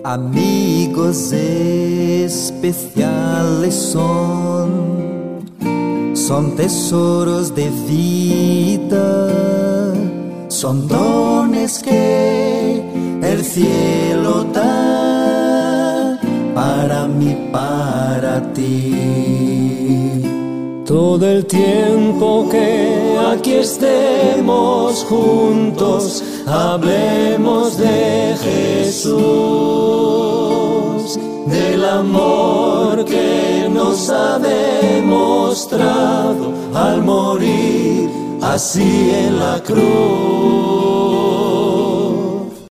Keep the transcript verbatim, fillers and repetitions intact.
Amigos especiales son, son tesoros de vida, son dones que el cielo da para mí, para ti. Todo el tiempo que aquí estemos juntos, hablemos de Jesús, del amor que nos ha demostrado al morir así en la cruz.